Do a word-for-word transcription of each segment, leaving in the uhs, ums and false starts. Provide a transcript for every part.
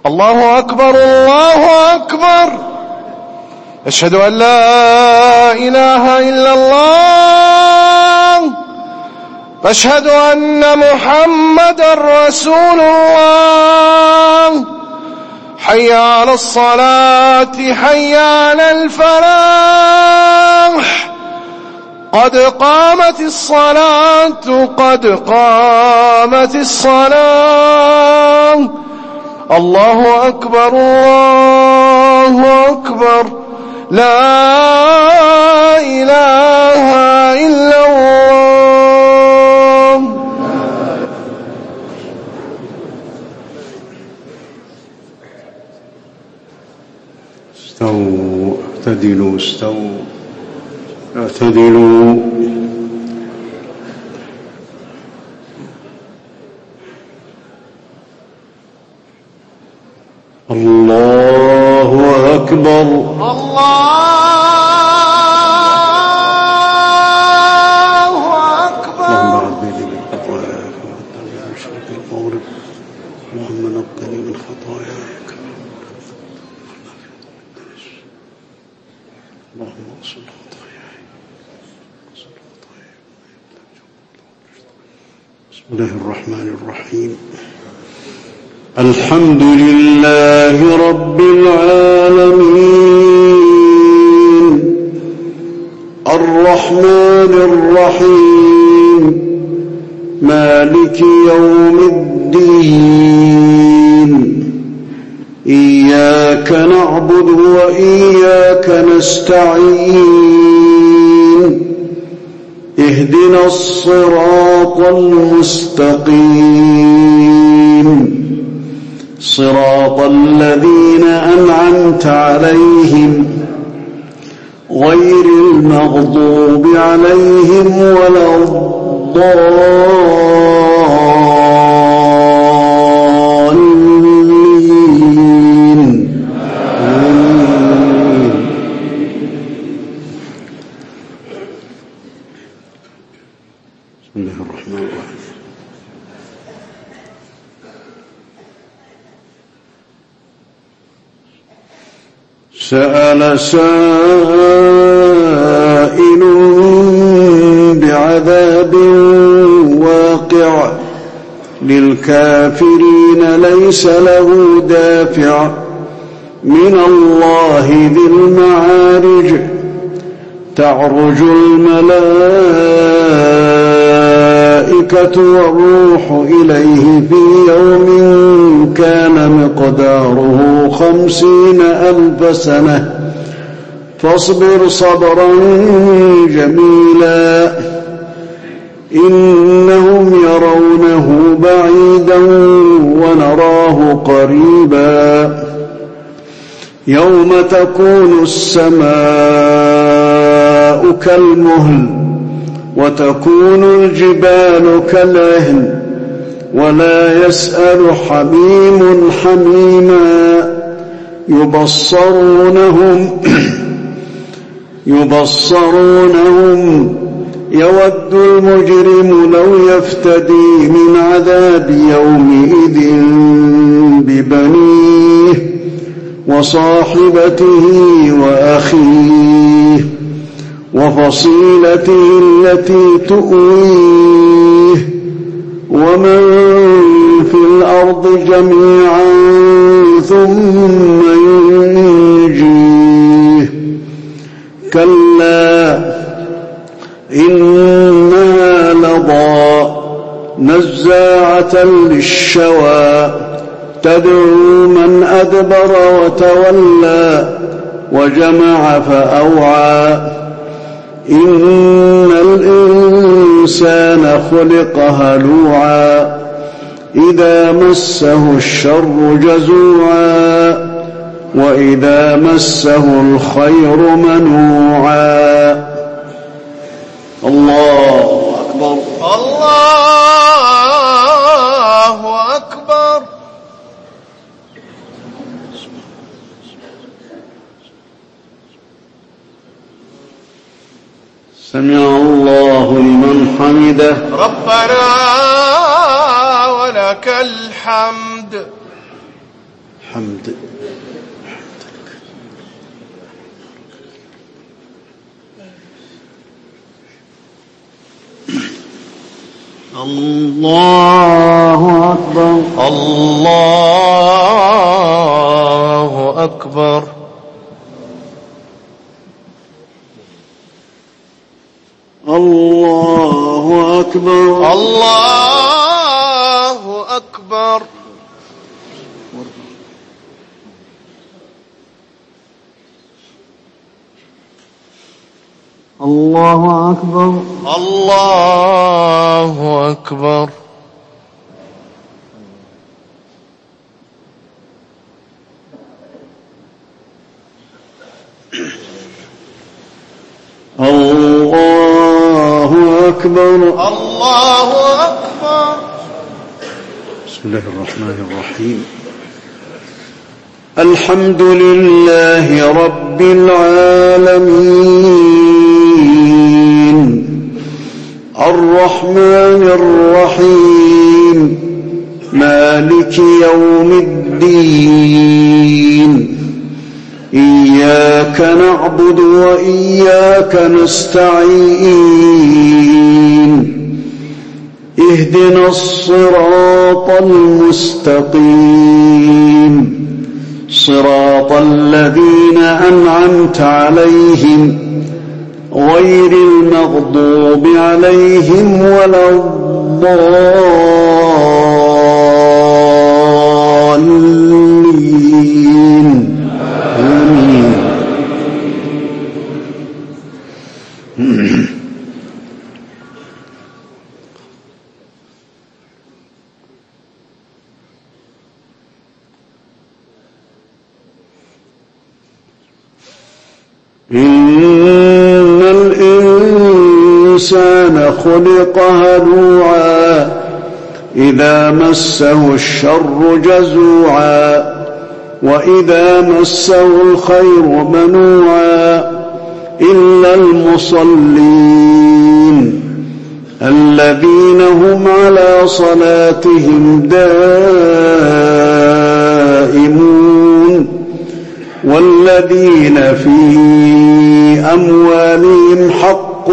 الله أكبر الله أكبر. أشهد أن لا إله إلا الله. أشهد أن محمدا رسول الله. حي على الصلاة حي على الفلاح. قد قامت الصلاة قد قامت الصلاة. الله أكبر الله أكبر. لا إله إلا الله. استووا اعتدلوا استووا اعتدلوا. الله أكبر الله أكبر. اللهم عبدني من خطاياي فأعطني من مشرق المغرب. اللهم نقني من خطاياي كما اللهم اغسل خطاياي اغسل خطاياي. بسم الله الرحمن الرحيم. الحمد لله رب العالمين الرحمن الرحيم مالك يوم الدين. إياك نعبد وإياك نستعين. اهدنا الصراط المستقيم صراط الذين أنعمت عليهم غير المغضوب عليهم ولا الضالين. بسم الله الرحمن الرحيم. سأل سائل بعذاب واقع للكافرين ليس له دافع من الله ذي المعارج. تعرج الملائكة والروح إليه في يوم كان مقداره خمسين ألف سنة فاصبر صبرا جميلا. إنهم يرونه بعيدا ونراه قريبا. يوم تكون السماء كالمهل وتكون الجبال كالعهن ولا يسأل حميم حميما. يبصرونهم يبصرونهم يود المجرم لو يفتدي من عذاب يومئذ ببنيه وصاحبته وأخيه وفصيلته التي تؤويه ومن في الأرض جميعا ثم ينجيه. كلا إنها لظى نزاعة للشوى تدعو من أدبر وتولى وجمع فأوعى. إن الإنسان خلق هلوعا إذا مسه الشر جزوعا وإذا مسه الخير منوعا. الله أكبر الله أكبر. سمع الله لمن حمده. ربنا ولك الحمد. حمد الله أكبر الله أكبر الله أكبر الله أكبر الله أكبر الله أكبر الله أكبر الله أكبر. بسم الله الرحمن الرحيم. الحمد لله رب العالمين الرحمن الرحيم مالك يوم الدين إياك نعبد وإياك نستعين اهدنا الصراط المستقيم صراط الذين أنعمت عليهم غير المغضوب عليهم ولا الضالين آمين. إن الإنسان خلق هلوعا إذا مسه الشر جزوعا وإذا مسه الخير منوعا إلا المصلين الذين هم على صلاتهم دائمون والذين في أموالهم حق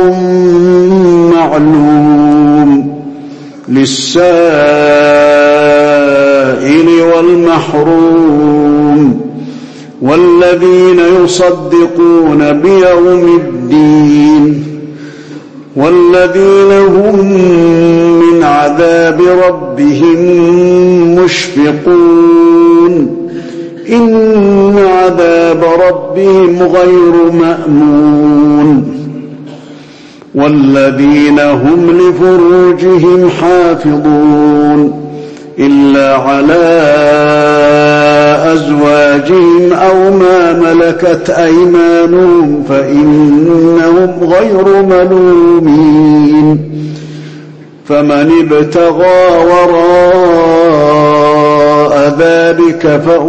معلوم للسائل والمحروم والذين يصدقون بيوم الدين والذين هم من عذاب ربهم مشفقون إن عذاب ربهم غير مأمون والذين هم لفروجهم حافظون إلا على أزواجهم أو ما ملكت أيمانهم فإنهم غير ملومين فمن ابتغى وراء ذلك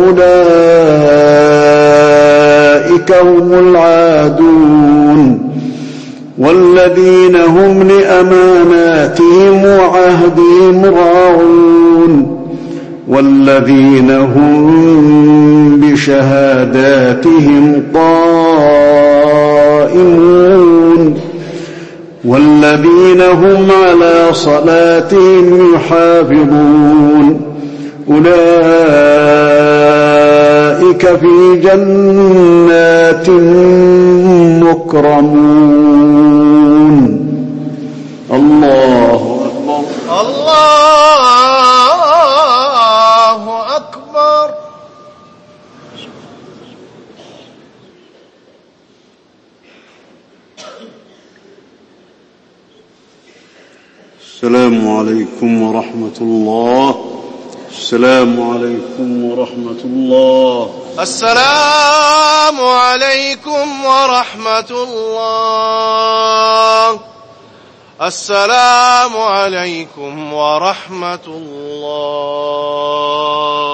فأولئك هم العادون والذين هم لأماناتهم وعهدهم راعون والذين هم بشهاداتهم قائمون والذين هم على صلاتهم يحافظون أولئك في جنات مكرمون. الله أكبر الله أكبر. السلام عليكم ورحمة الله. السلام عليكم ورحمة الله. السلام عليكم ورحمة الله. السلام عليكم ورحمة الله.